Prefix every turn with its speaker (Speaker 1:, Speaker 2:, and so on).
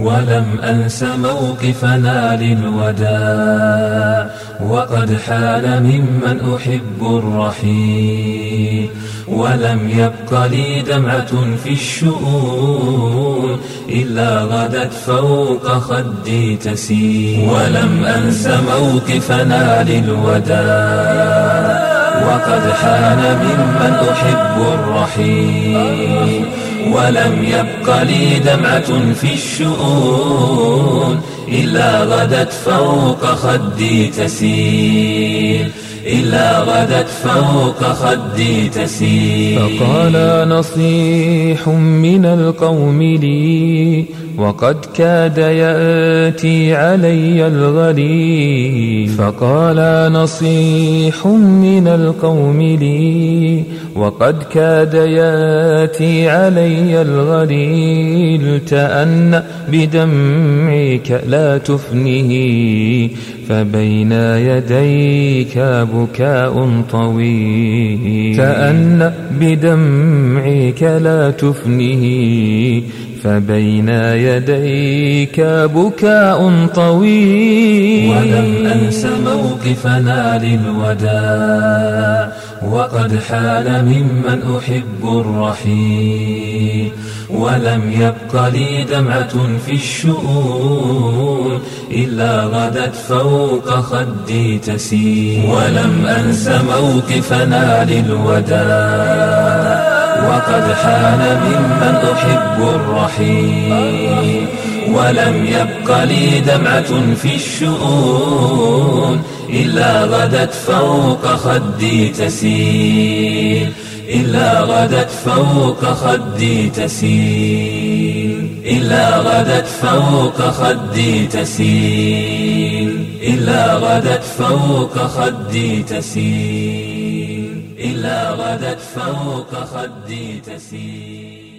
Speaker 1: ولم أنس موقفنا للوداع وقد حال ممن أحب الرحيل، ولم يبق لي دمعة في الشؤون إلا غدت فوق خدي تسيل. ولم أنس موقفنا للوداع وقد حان ممن أحب الرحيل، ولم يبق لي دمعة في الشؤون إلا غدت فوق خدي تسيل، إلا غدت فوق خدي تسيل.
Speaker 2: فقال نصيح من القوم لي وقد كاد يأتي علي الغليل. فقال نصيح من القوم لي وقد كاد يأتي علي الغليل، تأن بدمعك لا تفنه فبين يديك بكاء طويل. تأن بدمعك لا تفنه فبين يديك بكاء طويل.
Speaker 1: ولم أنس موقفنا للوداع وقد حال ممن أحب الرحيل، ولم يبق لي دمعة في الشؤون إلا غدت فوق خدي تسيل. ولم أنس موقفنا للوداع وقد حان ممن أحب الرحيل، ولم يبق لي دمعة في الشؤون إلا غدت فوق خدي تسيل، إلا غدت فوق خدي تسيل، إلا غدت فوق خدي تسيل، إلا غدت فوق خدي تسيل، إلا غدت فوق خدي تسيل.